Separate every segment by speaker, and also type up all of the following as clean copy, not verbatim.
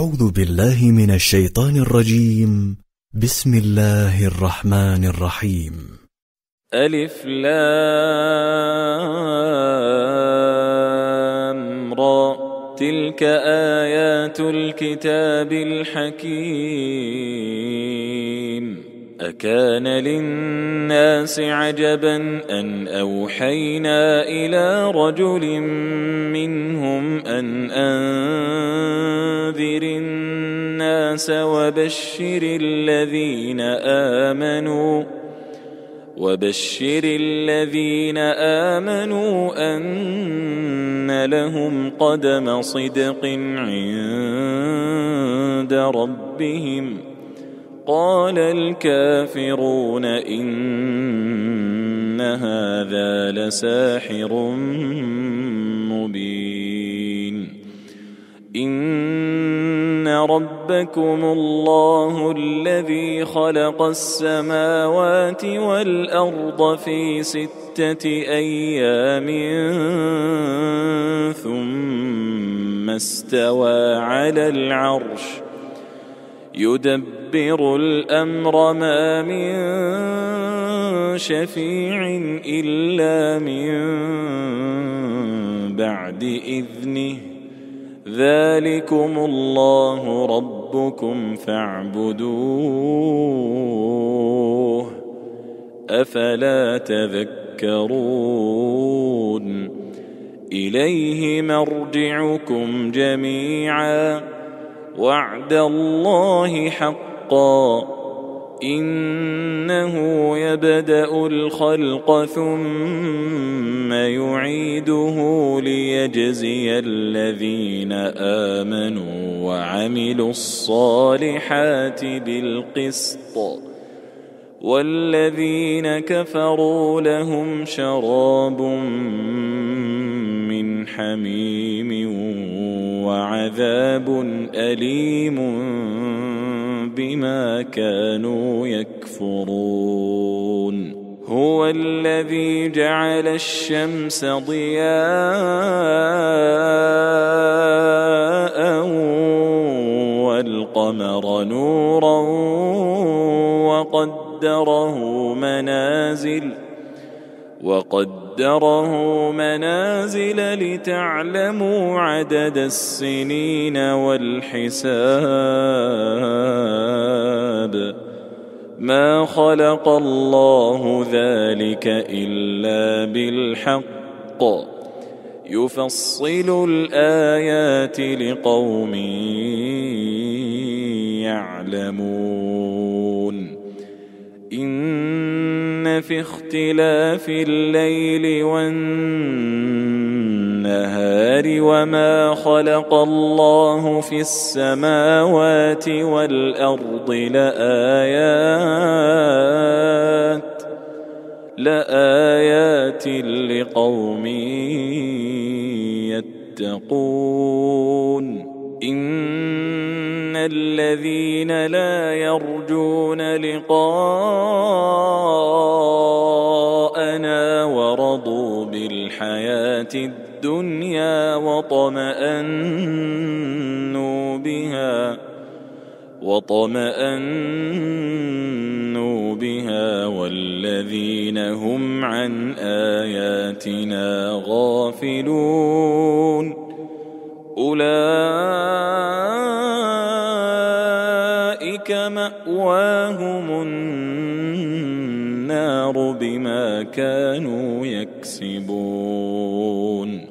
Speaker 1: أعوذ بالله من الشيطان الرجيم. بسم الله الرحمن الرحيم.
Speaker 2: ألف لام را، تلك آيات الكتاب الحكيم. أكان للناس عجبا أن أوحينا إلى رجل منهم أن أنذر الناس وبشر الذين آمنوا أن لهم قدم صدق عند ربهم. قال الكافرون إن هذا لساحر مبين. إن ربكم الله الذي خلق السماوات والأرض في 6 أيام ثم استوى على العرش يدبر الأمر ما من شفيع إلا من بعد إذنه. ذلكم الله ربكم فاعبدوه أفلا تذكرون. إليه مرجعكم جميعا وعد الله حقا إنه يبدأ الخلق ثم يعيده ليجزي الذين آمنوا وعملوا الصالحات بالقسط والذين كفروا لهم شراب من حميم وعذاب أليم بما كانوا يكفرون. هو الذي جعل الشمس ضياء والقمر نورا وقدره منازل لتعلموا عدد السنين والحساب. ما خلق الله ذلك إلا بالحق يفصل الآيات لقوم يعلمون. إن في اختلاف الليل والنهار وما خلق الله في السماوات والأرض لآيات لقوم يتقون. إن الذين لا يرجون لقاءنا ورضوا بالحياة الدنيا وطمأنوا بها والذين هم عن آياتنا غافلون أولئك مأواهم النار بما كانوا يكسبون.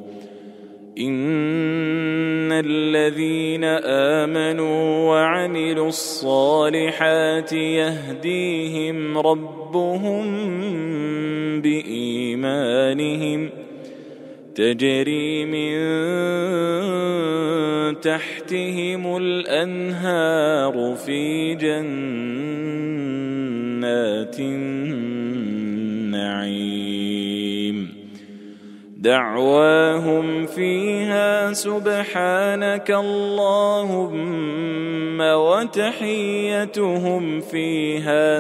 Speaker 2: إن الذين آمنوا وعملوا الصالحات يهديهم ربهم بإيمانهم تجري من تحتهم الأنهار في جنات النعيم. دعواهم فيها سبحانك اللهم وتحيتهم فيها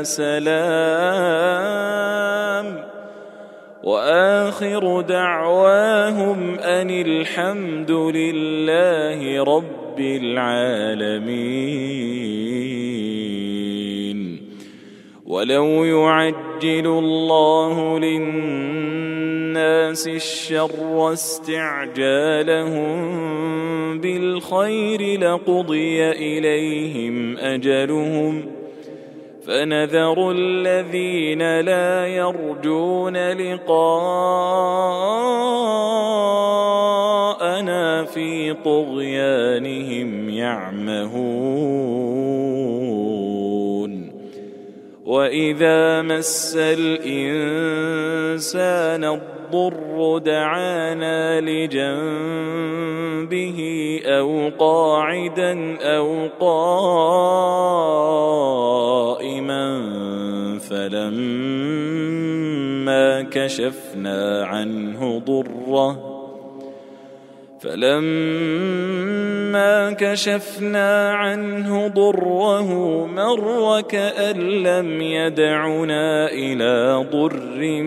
Speaker 2: سلام وآخر دعواهم أن الحمد لله رب رب العالمين. ولو يعجل الله للناس الشر استعجالهم بالخير لقضي إليهم أجلهم فنذر الذين لا يرجون لقاءنا في طغيانهم يعمهون. وإذا مس الإنسان الضر دعانا لجنبه أو قاعدا أو قائما فلما كشفنا عنه ضره مر كأن لم يدعنا إلى ضر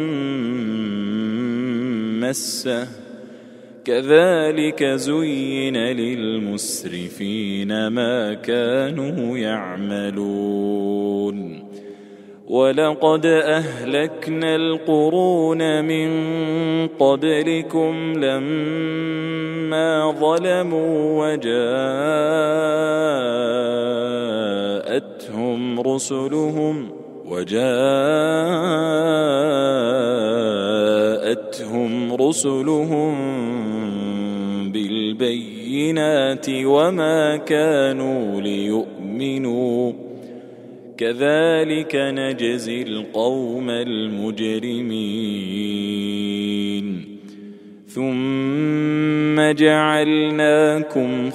Speaker 2: مسه كذلك زين للمسرفين ما كانوا يعملون. ولقد أهلكنا القرون من قبلكم لما ظلموا وجاءتهم رسلهم بالبينات وما كانوا ليؤمنوا كذلك نجزي القوم المجرمين. ثم جعلناكم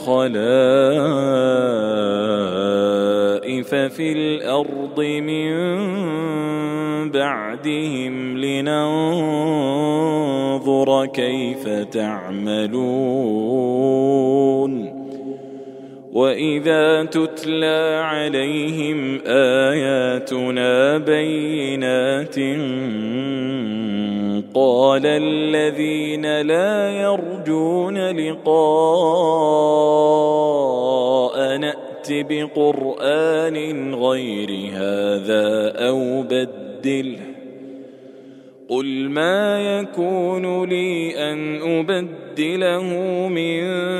Speaker 2: خلائف في الأرض من بعدهم لننظر كيف تعملون. وإذا تتلى عليهم آياتنا بينات قال الذين لا يرجون لقاء نأت بقرآن غير هذا أو بدله قل ما يكون لي أن أبدله من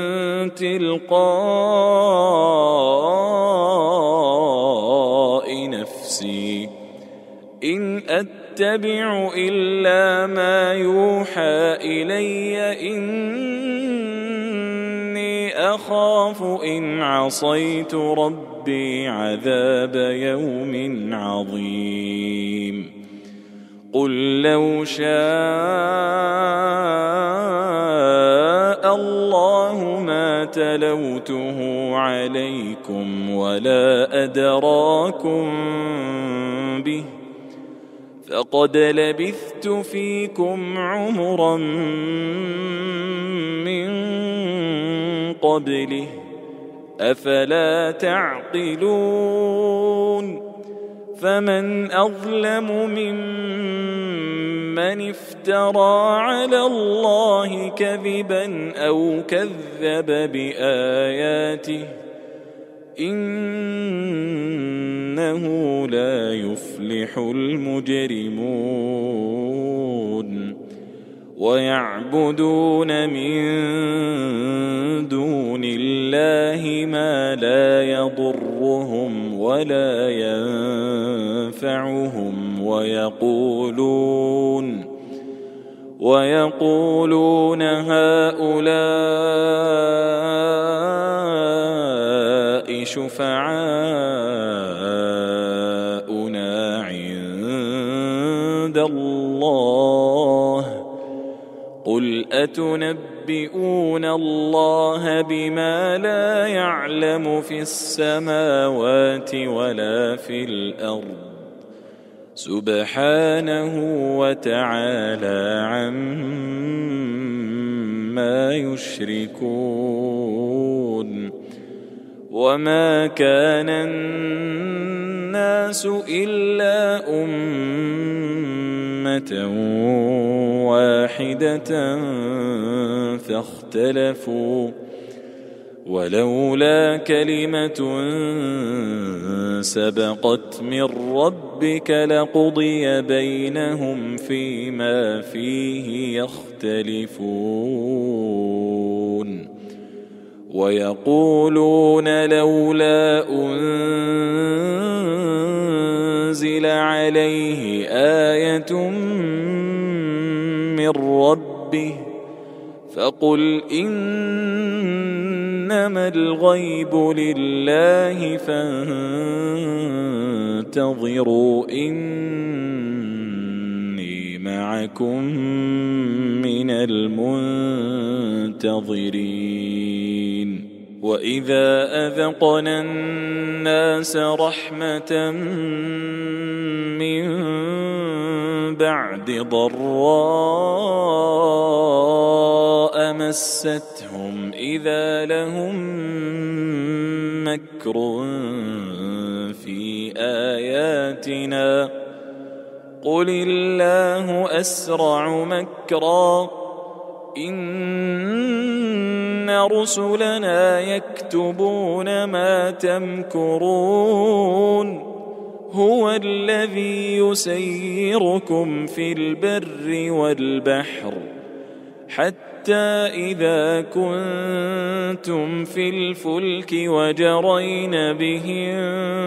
Speaker 2: تلقاء نفسي إن أتبع إلا ما يوحى إلي إني أخاف إن عصيت ربي عذاب يوم عظيم. قل لو شاء الله ما تلوته عليكم ولا أدراكم به فقد لبثت فيكم عمرا من قبله أفلا تعقلون. فمن أظلم ممن افترى على الله كذبا أو كذب بآياته إنه لا يفلح المجرمون. ويعبدون من دون الله ما لا يضرهم ولا ينفعهم ويقولون هؤلاء شفعاؤنا عند الله قل أتنبئون الله بما لا يعلم في السماوات ولا في الأرض سبحانه وتعالى عما يشركون. وما كان الناس إلا أمة واحدة ولولا كلمة سبقت من ربك لقضي بينهم فيما فيه يختلفون ويقولون لولا أنزل عليه آية من ربه فقل إنما الغيب لله فانتظروا إني معكم من المنتظرين وإذا أذقنا الناس رحمة من بعد ضراء مستهم إذا لهم مكر في آياتنا قل الله أسرع مكرا إن رسلنا يكتبون ما تمكرون هو الذي يسيركم في البر والبحر حتى إذا كنتم في الفلك وجرين بهم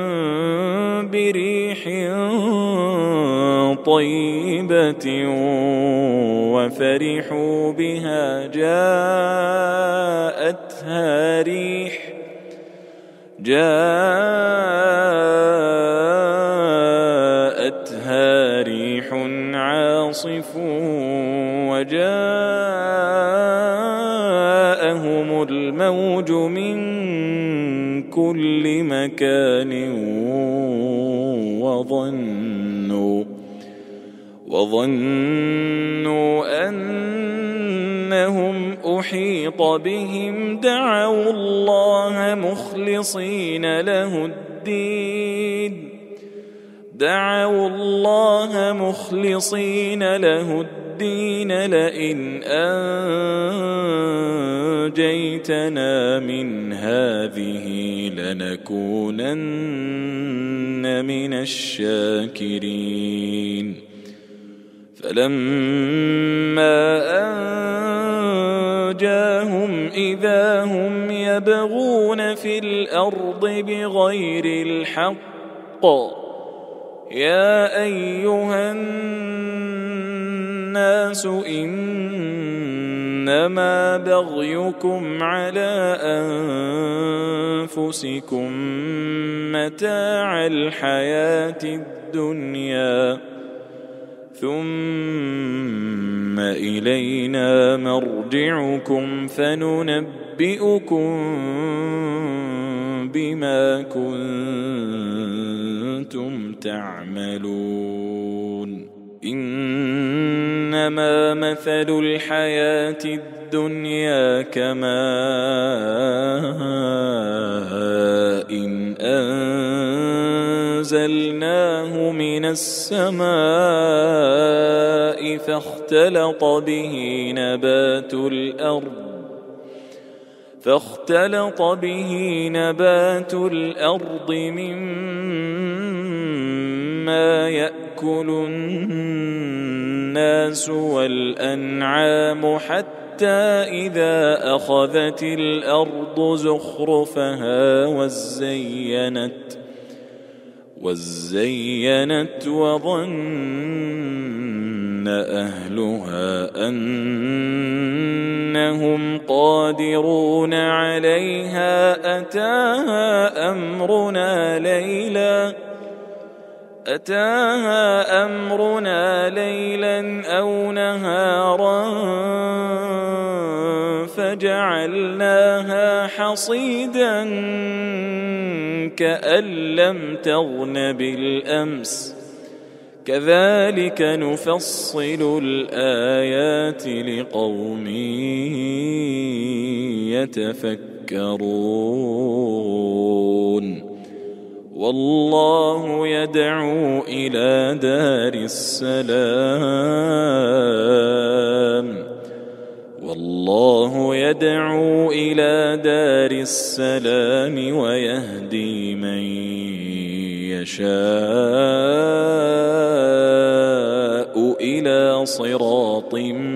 Speaker 2: بريح طيبة وفرحوا بها جاءتها ريح عاصف وجاءهم الموج من كل مكان وظنوا أنهم أحيط بهم دعوا الله مخلصين له الدين لئن أنجيتنا من هذه لنكونن من الشاكرين فلما أنجاهم إذا هم يبغون في الأرض بغير الحق يا أيها الناس إنما بغيكم على أنفسكم متاع الحياة الدنيا ثم إلينا مرجعكم فننبئكم بما كنتم تعملون إنما مثل الحياة الدنيا كماء إن أنزلناه من السماء فاختلط به نبات الأرض مما يأكل الناس والأنعام حتى إذا أخذت الأرض زخرفها وزينت وظن أهلها أنهم قادرون عليها أتاها أمرنا ليلا أو نهارا فجعلناها حصيدا كأن لم تغن بالأمس كذلك نفصل الآيات لقوم يتفكرون والله يدعو إلى دار السلام والله والله يدعو إلى دار السلام ويهدي من يشاء إلى صراط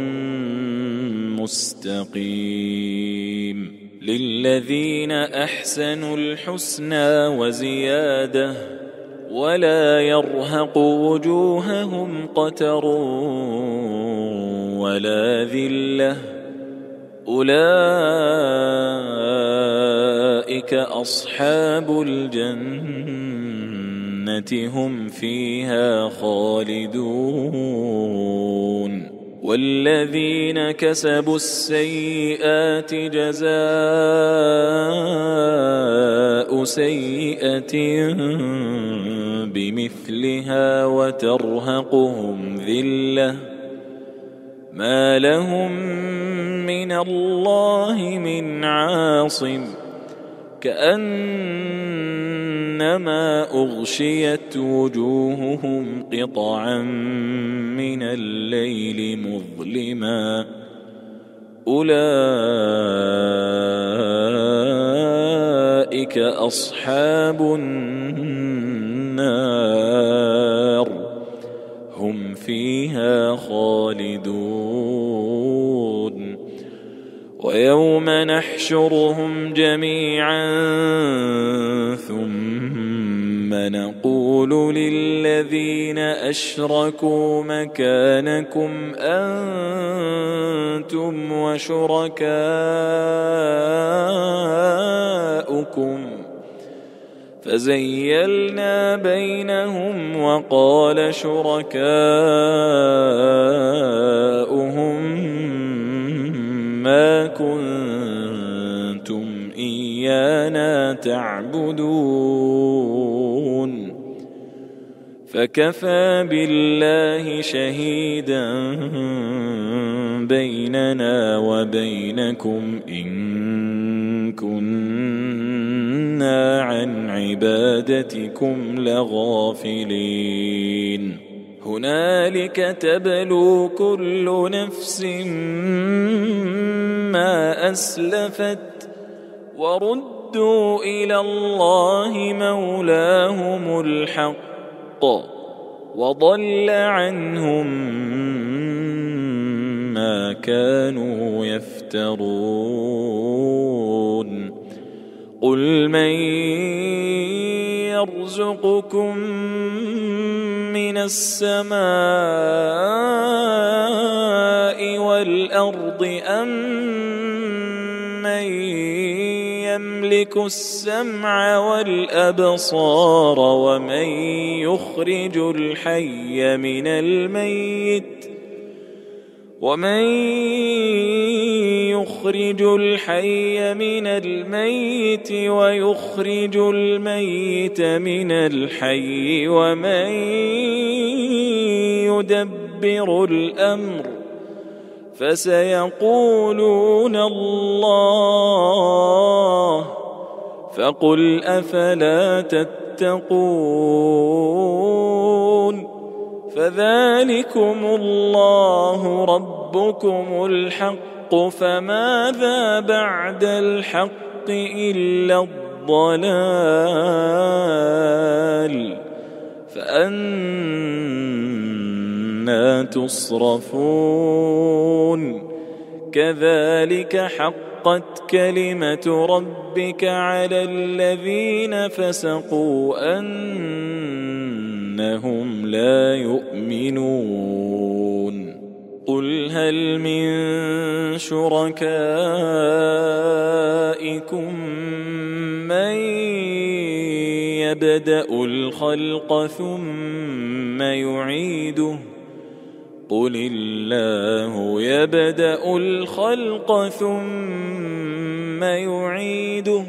Speaker 2: مستقيم للذين أحسنوا الحسنى وزيادة ولا يرهق وجوههم قتر ولا ذلة أولئك أصحاب الجنة هم فيها خالدون والذين كسبوا السيئات جزاء سيئة بمثلها وترهقهم ذلة ما لهم من الله من عاصم كأنما أغشيت وجوههم قطعا من الليل مظلما أولئك أصحاب النار هم فيها خالدون ويوم نحشرهم جميعا ثم نقول للذين أشركوا مكانكم أنتم وشركاؤكم فزيلنا بينهم وقال شركاؤهم ما كنتم إيانا تعبدون فكفى بالله شهيدا بيننا وبينكم إن كنا عن عبادتكم لغافلين هنالك تبلو كل نفس ما أسلفت وردوا إلى الله مولاهم الحق وضل عنهم ما كانوا يفترون قل من يرزقكم من السماء والأرض أم من يملك السمع والأبصار ومن يخرج الحي من الميت ويخرج الميت من الحي ومن يدبر الأمر فسيقولون الله فقل أفلا تتقون فذلكم الله ربكم الحق فماذا بعد الحق إلا الضلال فأنى تصرفون كذلك حقت كلمة ربك على الذين فسقوا أنهم لا يؤمنون قل هل من شركائكم من يبدأ الخلق ثم يعيده قل الله يبدأ الخلق ثم يعيده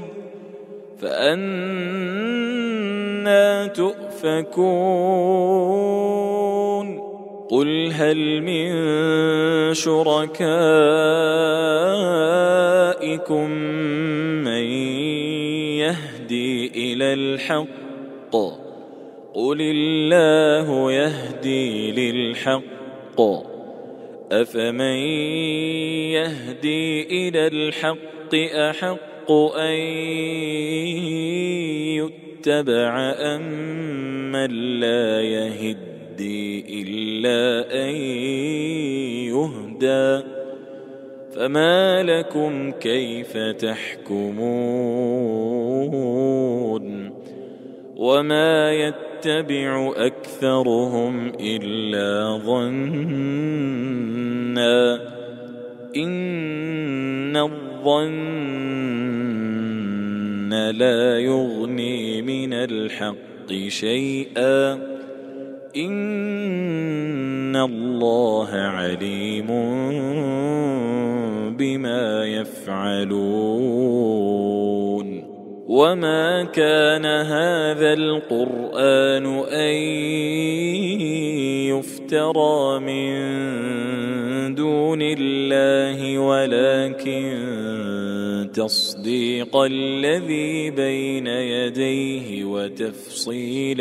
Speaker 2: فأنى تؤفكون قل هل من شركائكم من يهدي إلى الحق قل الله يهدي للحق أفمن يهدي إلى الحق أحق أن يتبع أمن لا يهدي إلا أن يهدى فما لكم كيف تحكمون وما يتبع أكثرهم إلا ظنا إن الظن لا يغني من الحق شيئا إن الله عليم بما يفعلون وما كان هذا القرآن أن يفترى من دون الله ولكن تصديق الذي بين يديه وتفصيل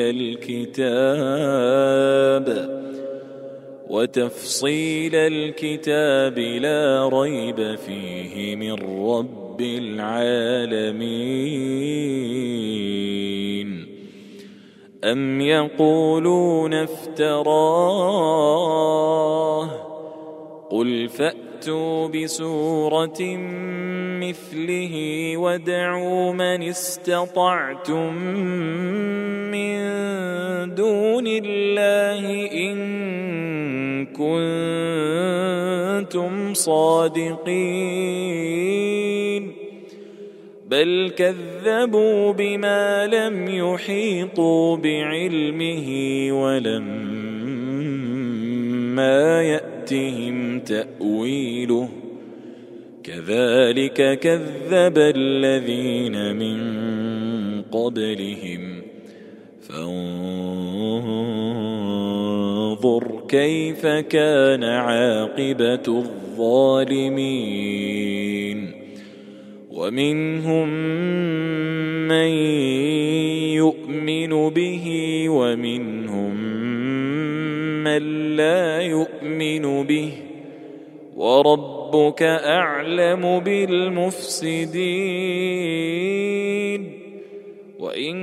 Speaker 2: الكتاب لا ريب فيه من رب العالمين أم يقولون افتراه قل فأتوا بسورة مثله وادعوا من استطعتم من دون الله إن كنتم صادقين بل كذبوا بما لم يحيطوا بعلمه ولما يأتهم تأويله كذلك كذب الذين من قبلهم فانظر كيف كان عاقبة الظالمين ومنهم من يؤمن به ومنهم من لا يؤمن به وربك أعلم بالمفسدين وإن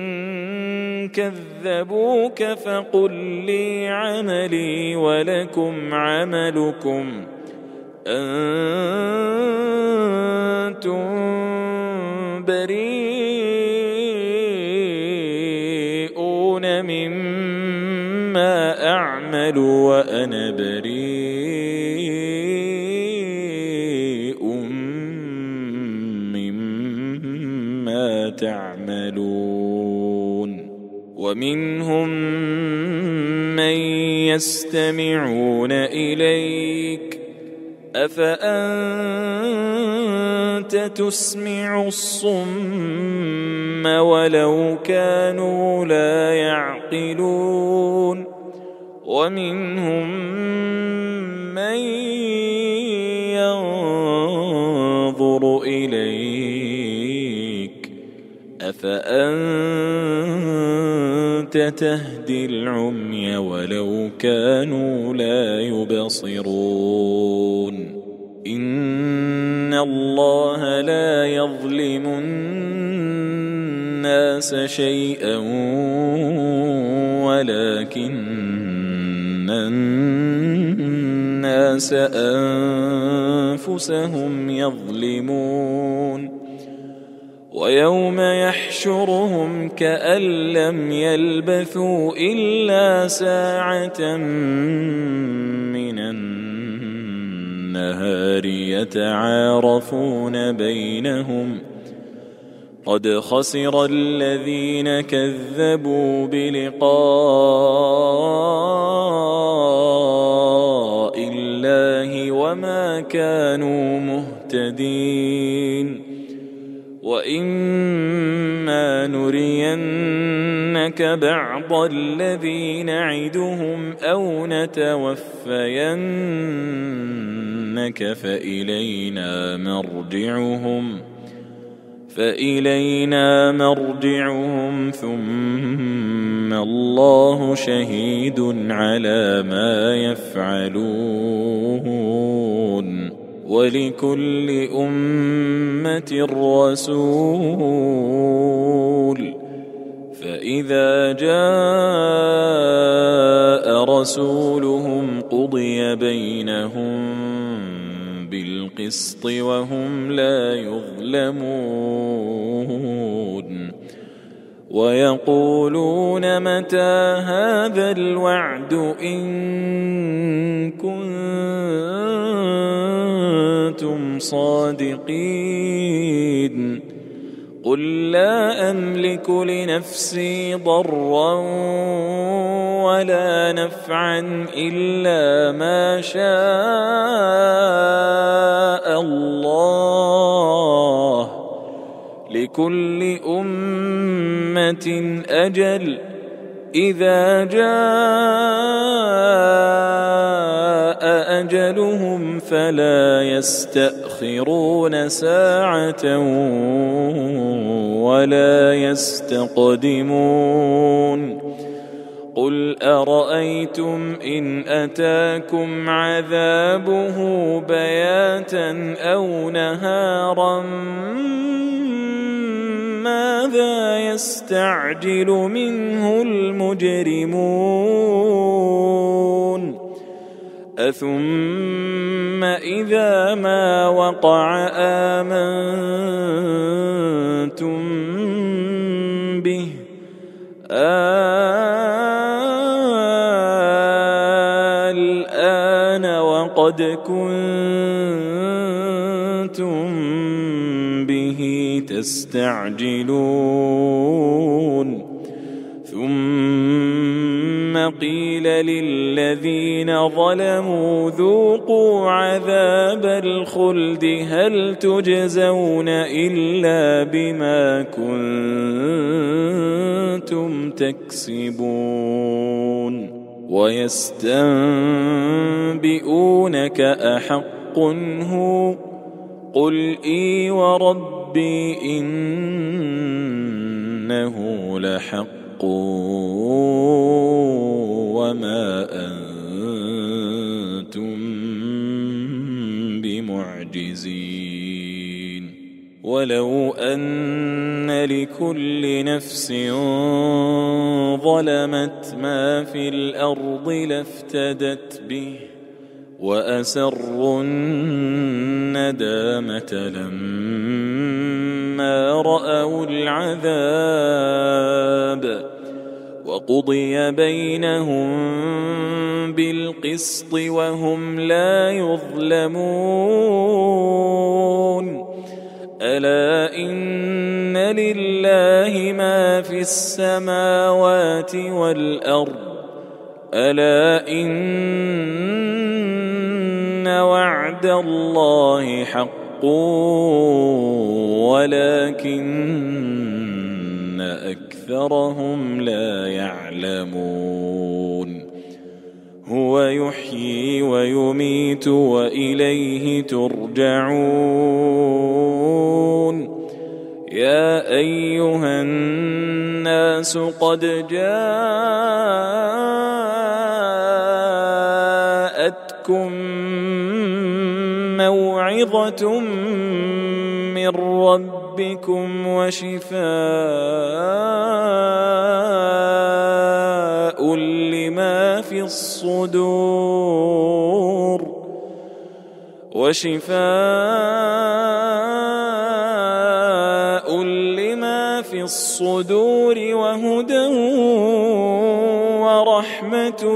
Speaker 2: كذبوك فقل لي عملي ولكم عملكم أنتم بريئون مما أعمل وأنا بريء مما تعملون ومنهم من يستمعون إليك أفأنت تسمع الصم ولو كانوا لا يعقلون ومنهم من ينظر إليك أفأنت تهدي العمي ولو كانوا لا يبصرون إن الله لا يظلم الناس شيئا ولكن الناس أنفسهم يظلمون ويوم يحشرهم كأن لم يلبثوا إلا ساعة من النهار يتعارفون بينهم قد خسر الذين كذبوا بلقاء الله وما كانوا مهتدين وإما نرينك بعض الذي نعدهم أو نتوفينك فإلينا مرجعهم فإلينا مرجعهم ثم الله شهيد على ما يفعلون ولكل أمة رسول فإذا جاء رسولهم قضي بينهم بالقسط وهم لا يظلمون ويقولون متى هذا الوعد إن كنتم صادقين قل لا أملك لنفسي ضرا ولا نفعا إلا ما شاء الله لكل أمة أجل إذا جاء أجلهم فلا يستأخرون ساعة ولا يستقدمون قل أرأيتم إن أتاكم عذابه بياتا أو نهارا ماذا يستعجل منه المجرمون أثم إذا ما وقع آمنتم به الآن وقد كنتم به تستعجلون ثم قيل للذين ظلموا ذوقوا عذاب الخلد هل تجزون إلا بما كنتم تكسبون ويستنبئونك أحق هو قل إي وربي إنه لحق وما أنتم بمعجزين ولو أن لكل نفس ظلمت ما في الأرض لافتدت به وأسروا الندامة لما رأوا العذاب وقضي بينهم بالقسط وهم لا يظلمون ألا إن لله ما في السماوات والأرض ألا إن وعد الله حق ولكن أكثرهم لا يعلمون هو يحيي ويميت وإليه ترجعون يا أيها الناس قد جاءتكم موعظة من ربكم وشفاء لما في الصدور وهدى ورحمة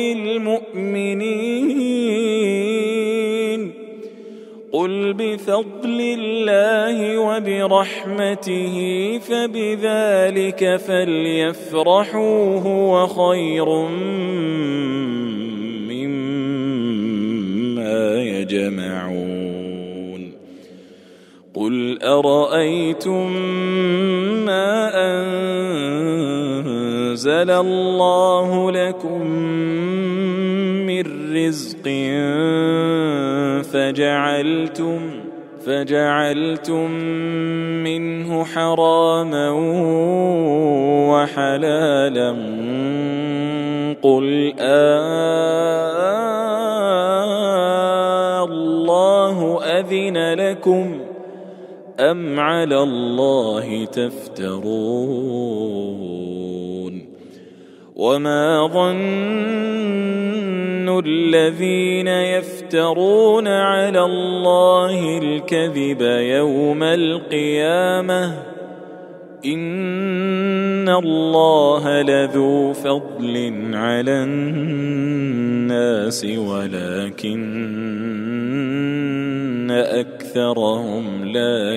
Speaker 2: للمؤمنين قل بفضل الله وبرحمته فبذلك فليفرحوا هو خير مما يجمعون قل أرأيتم ما أنزل الله لكم من رزق فجعلتم منه منه حراما وحلالا قل الله أذن لكم أم على الله تفترون وما ظن الذين يفترون على الله الكذب يوم القيامة إن الله لذو فضل على الناس ولكن أكثرهم لا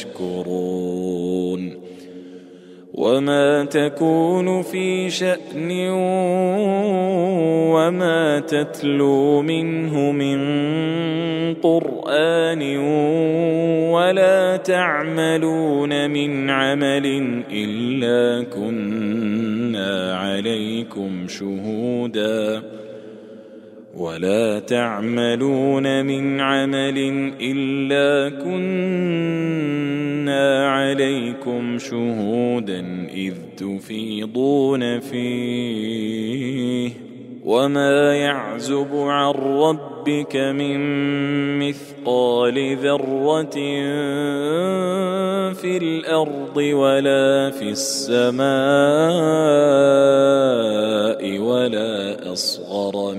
Speaker 2: يشكرون وما تكون في شأن وما تتلو منه من قرآن ولا تعملون من عمل إلا كنا عليكم شهودا إذ تفيضون فيه وما يعزب عن ربك من مثقال ذرة في الأرض ولا في السماء ولا أصغر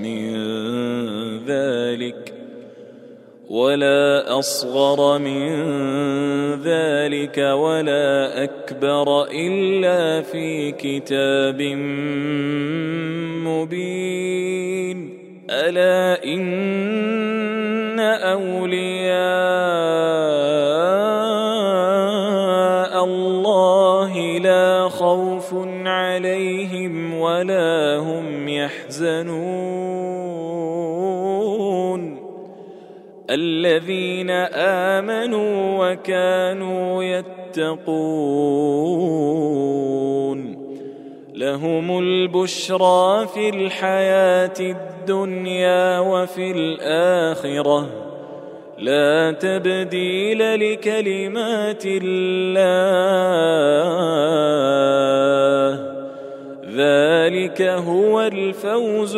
Speaker 2: من ذلك ولا أكبر إلا في كتاب مبين ألا إن أولياء الله لا خوف عليهم ولا هم يحزنون الذين آمنوا وكانوا يتقون لهم البشرى في الحياة الدنيا وفي الآخرة لا تبديل لكلمات الله ذلك هو الفوز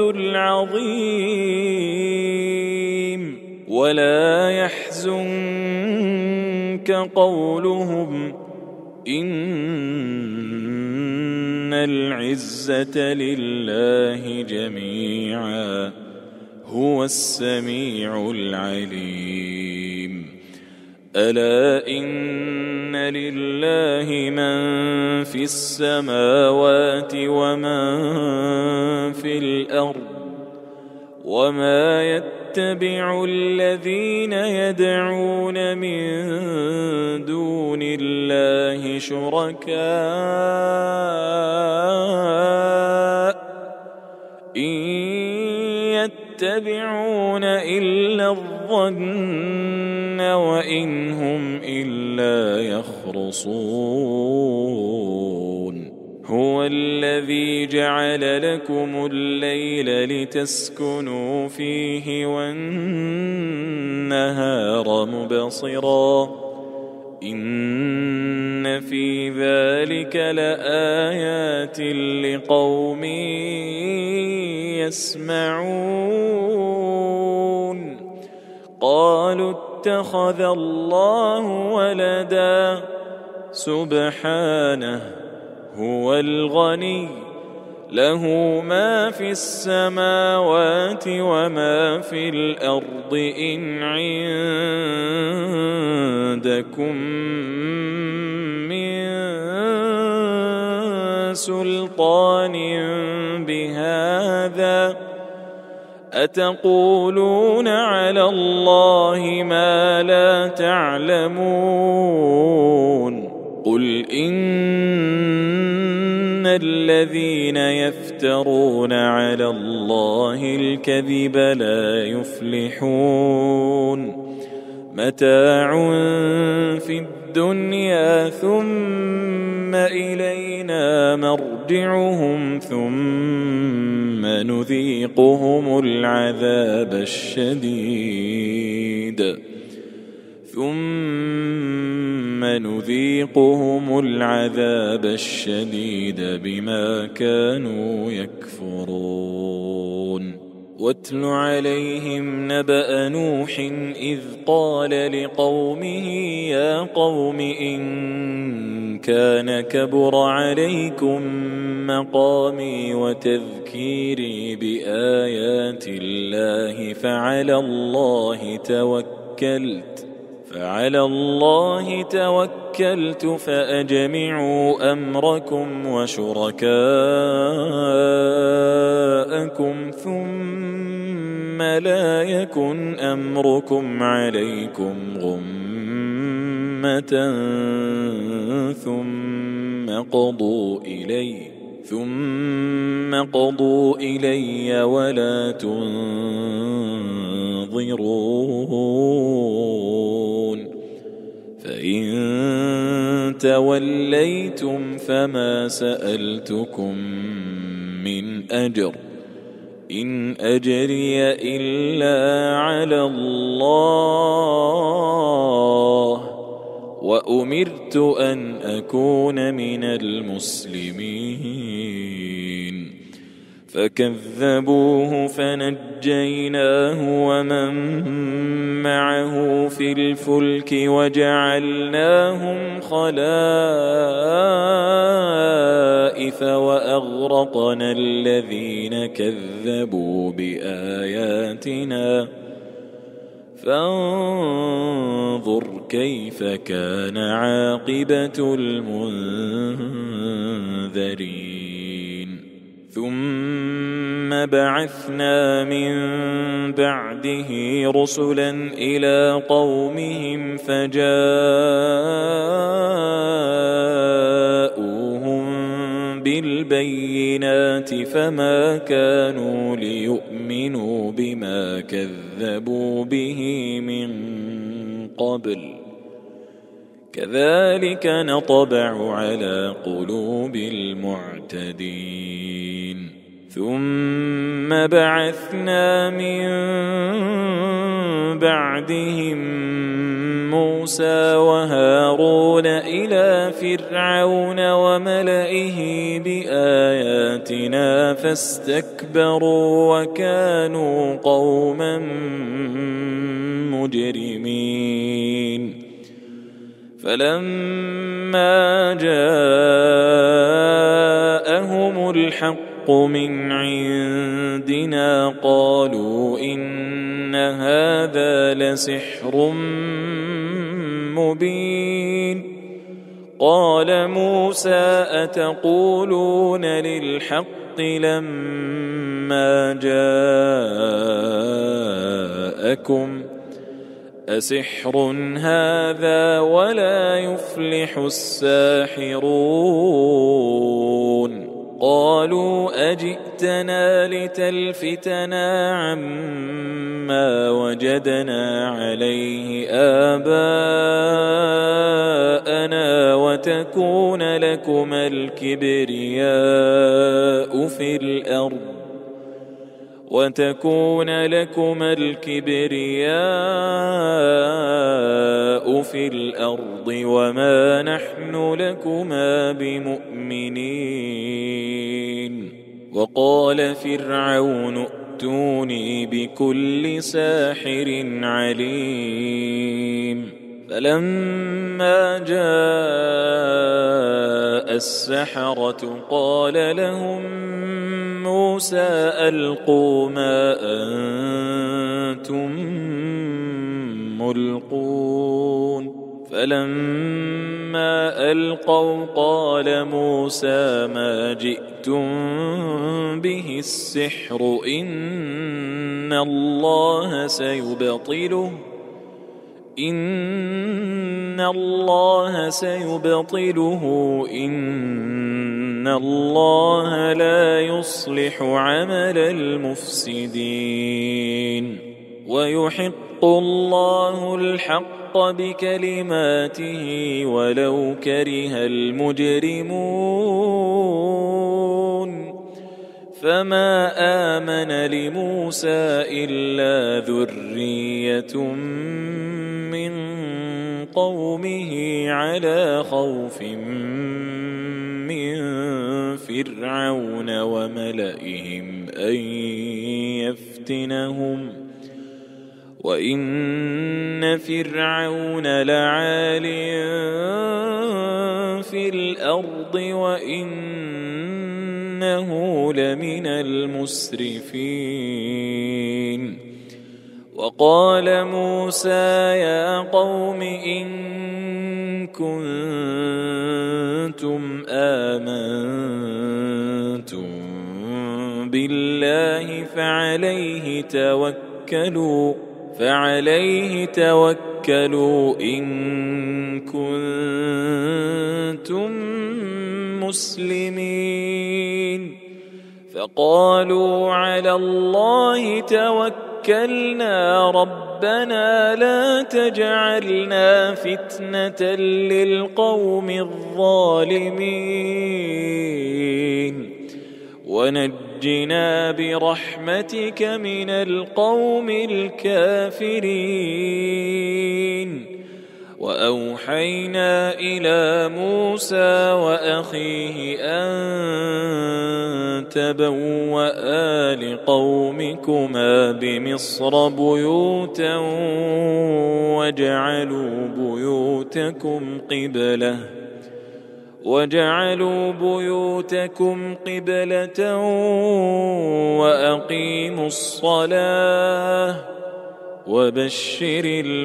Speaker 2: العظيم ولا يحزنك قولهم إن العزة لله جميعا هو السميع العليم ألا إن لله من في السماوات ومن في الأرض وما يتبع الذين يدعون من دون الله شركاء إن يتبعون إلا الظن وإن هم إلا يخرصون هو الذي جعل لكم الليل لتسكنوا فيه والنهار مبصرا إن في ذلك لآيات لقوم يسمعون قالوا اتخذ الله ولدا سبحانه هو الغني له ما في السماوات وما في الأرض إن عندكم من سلطان بهذا أتقولون على الله ما لا تعلمون قل إن الذين يفترون على الله الكذب لا يفلحون متاع في الدنيا ثم إلينا مرجعهم ثم نذيقهم العذاب الشديد ثم نذيقهم العذاب الشديد بما كانوا يكفرون واتل عليهم نبأ نوح إذ قال لقومه يا قوم إن كان كبر عليكم مقامي وتذكيري بآيات الله فعلى الله توكلت فأجمعوا أمركم وشركاءكم ثم لا يكن أمركم عليكم غمة ثم قضوا إلي ولا تنظرون فإن توليتم فما سألتكم من أجر إن أجري إلا على الله وأمرت أن أكون من المسلمين فكذبوه فنجيناه ومن معه في الفلك وجعلناهم خلائف وأغرقنا الذين كذبوا بآياتنا فانظر كيف كان عاقبة المنذرين ثم بعثنا من بعده رسلا إلى قومهم فجاءوهم بالبينات فما كانوا ليؤمنوا بما كذبوا به من قبل كذلك نطبع على قلوب المعتدين ثم بعثنا من بعدهم موسى وهارون إلى فرعون وملئه بآياتنا فاستكبروا وكانوا قوما مجرمين فلما جاءهم الحق من عندنا قالوا إن هذا لسحر مبين قال موسى أتقولون للحق لما جاءكم أسحر هذا ولا يفلح الساحرون قالوا أجئتنا لتلفتنا عما وجدنا عليه آباءنا وتكون لكما الكبرياء في الأرض وما نحن لكما بمؤمنين وقال فرعون ائتوني بكل ساحر عليم فلما جاء السحرة قال لهم موسى ألقوا ما أنتم ملقون فلما ألقوا قال موسى ما جئتم به السحر إن الله سيبطله إن الله لا يصلح عمل المفسدين ويحق الله الحق بكلماته ولو كره المجرمون فما آمن لموسى إلا ذرية من قومه على خوف من فرعون وملئهم أن يفتنهم وإن فرعون لعال في الأرض وإنه لمن المسرفين. وقال موسى يا قوم إن كنتم آمنتم بالله فعليه توكلوا إن كنتم مسلمين. فقالوا على الله توكلنا ربنا لا تجعلنا فتنة للقوم الظالمين ونجنا برحمتك من القوم الكافرين. وأوحينا إلى موسى وأخيه أن تبوأ لقومكما بمصر بيوتا وجعلوا بيوتكم قبلة وأقيموا الصلاة وبشر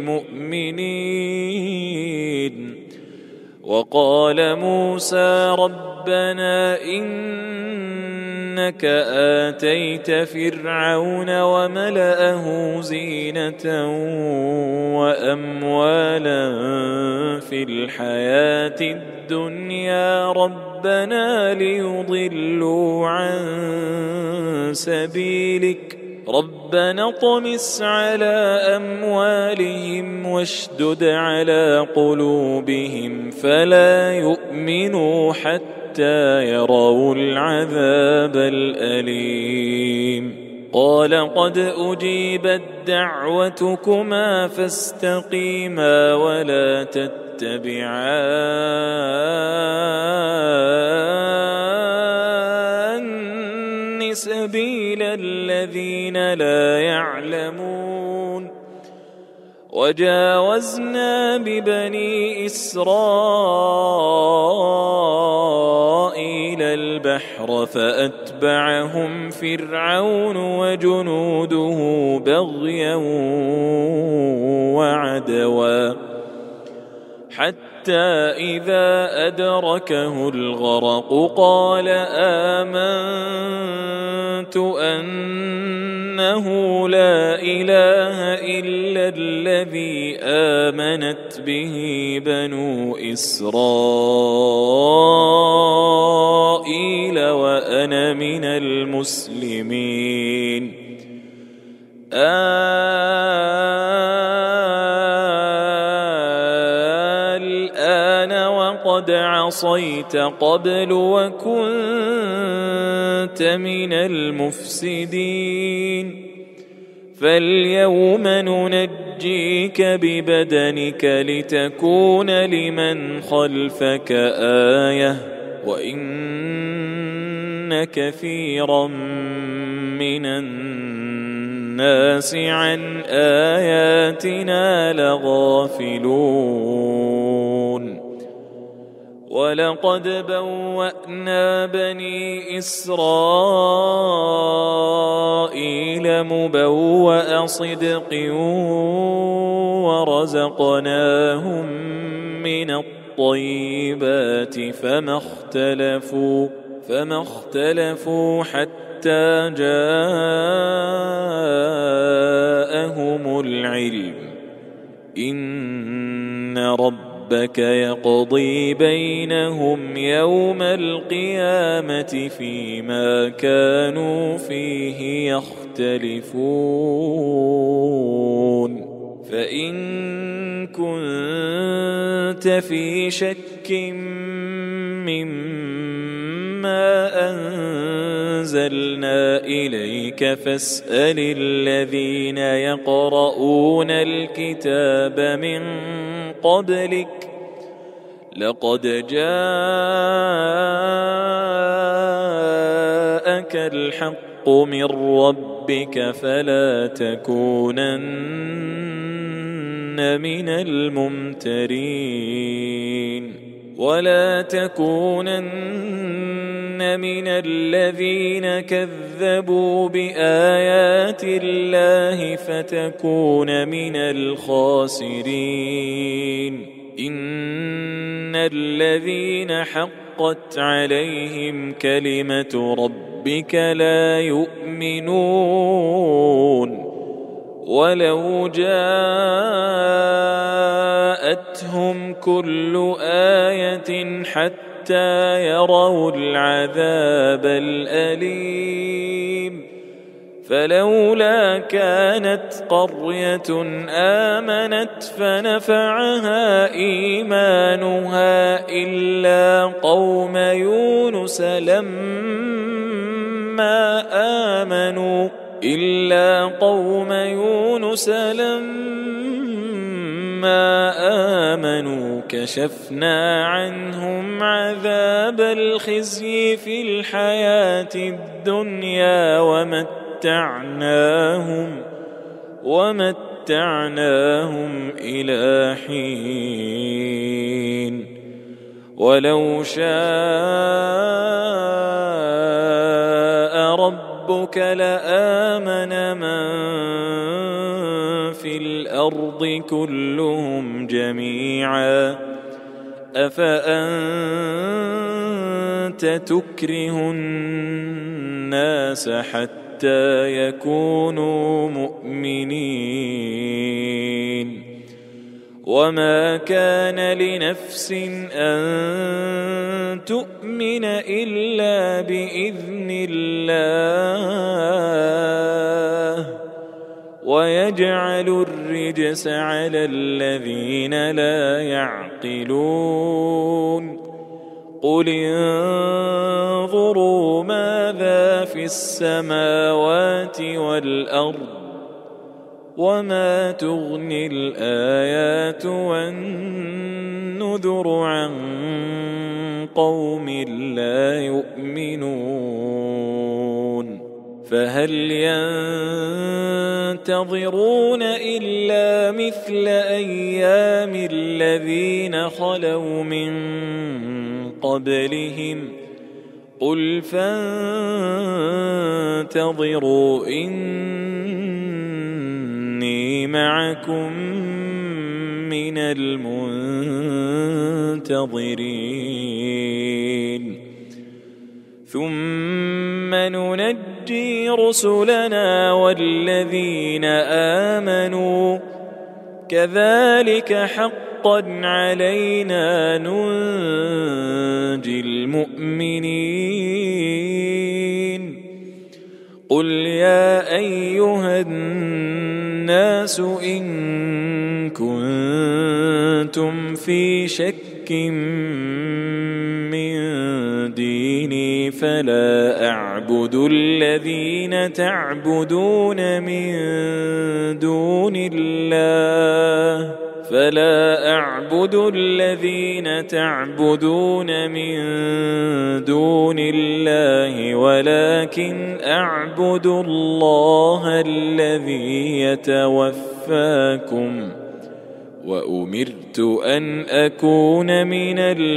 Speaker 2: المؤمنين. وقال موسى ربنا إنك آتيت فرعون وملأه زينة وأموالا في الحياة الدنيا ربنا ليضلوا عن سبيلك ربنا اطمس على أموالهم واشدد على قلوبهم فلا يؤمنوا حتى يروا العذاب الأليم. قال قد أجيبت دعوتكما فاستقيما ولا تتبعان سبيل الذين لا يعلمون. وجاوزنا ببني إسرائيل البحر فأتبعهم فرعون وجنوده بغيا وعدوا حتى إذا أدركه الغرق قال آمنت أنه لا إله إلا الذي آمنت به بنو إسرائيل وأنا من المسلمين. الآن وقد عصيت قبل وكنت من المفسدين فاليوم ننجيك ببدنك لتكون لمن خلفك آية وإن كثيرا من الناس عن آياتنا لغافلون. ولقد بوأنا بني إسرائيل مبوأ صدق ورزقناهم من الطيبات فما اختلفوا حتى جاءهم العلم إن ربك يقضي بينهم يوم القيامة فيما كانوا فيه يختلفون. فإن كنت في شك مما أنزلنا إليك فاسأل الذين يقرؤون الكتاب من قبلك لقد جاءك الحق من ربك فلا تكونن من الممترين ولا تكونن من الذين كذبوا بآيات الله فتكون من الخاسرين إن الذين حقت عليهم كلمة ربك لا يؤمنون ولو جاءتهم كل آية حتى يروا العذاب الأليم فلولا كانت قرية آمنت فنفعها إيمانها إلا قوم يونس لما آمنوا كشفنا عنهم عذاب الخزي في الحياة الدنيا ومتعناهم إلى حين ولو شاء ربك لآمن من في الأرض كلهم جميعا أفأنت تكره الناس حتى يكونوا مؤمنين وما كان لنفس أن تؤمن إلا بإذن الله ويجعل الرجس على الذين لا يعقلون قل انظروا ماذا في السماوات والأرض وما تغني الآيات والنذر عن قوم لا يؤمنون فهل ينتظرون إلا مثل أيام الذين خلوا من قبلهم قل فانتظروا إني معكم من المنتظرين ثم ننجي رسلنا والذين آمنوا كذلك حقا علينا ننجي المؤمنين قل يا أيها الناس إن كنتم في شك من ديني فلا أعبد الذين تعبدون من دون الله ولكن أعبد الله الذي يتوفاكم وأمرت أن أكون من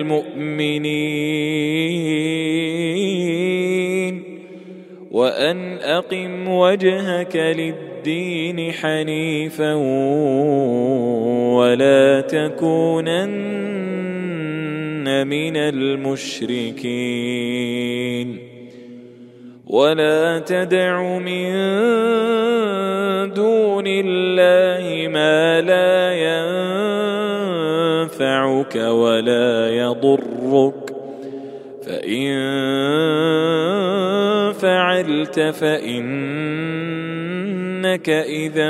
Speaker 2: المؤمنين وأن أقم وجهك للدين حنيفا ولا تكونن من المشركين ولا تدع من دون الله ما لا ينفعك ولا يضرك فإن فعلت فإنك إذا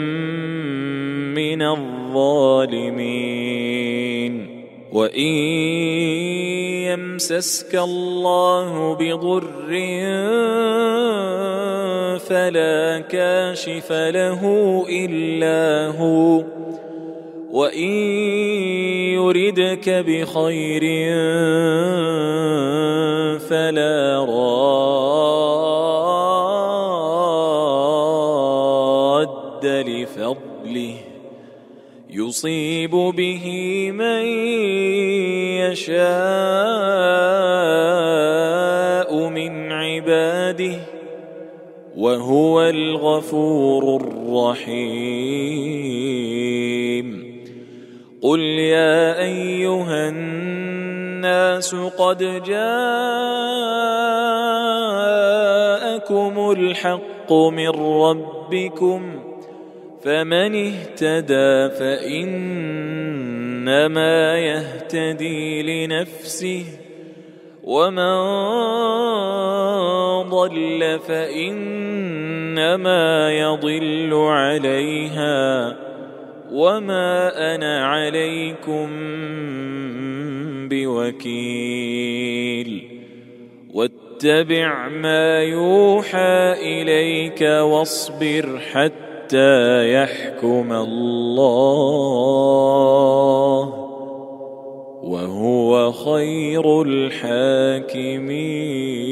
Speaker 2: من الظالمين وإن يمسسك الله بضر فلا كاشف له إلا هو وإن يردك بخير فلا راد لفضله يصيب به من يشاء من عباده وهو الغفور الرحيم. قل يا أيها الناس قد جاءكم الحق من ربكم فمن اهتدى فإنما يهتدي لنفسه ومن ضل فإنما يضل عليها وما أنا عليكم بوكيل. واتبع ما يوحى إليك واصبر حتى يحكم الله وهو خير الحاكمين.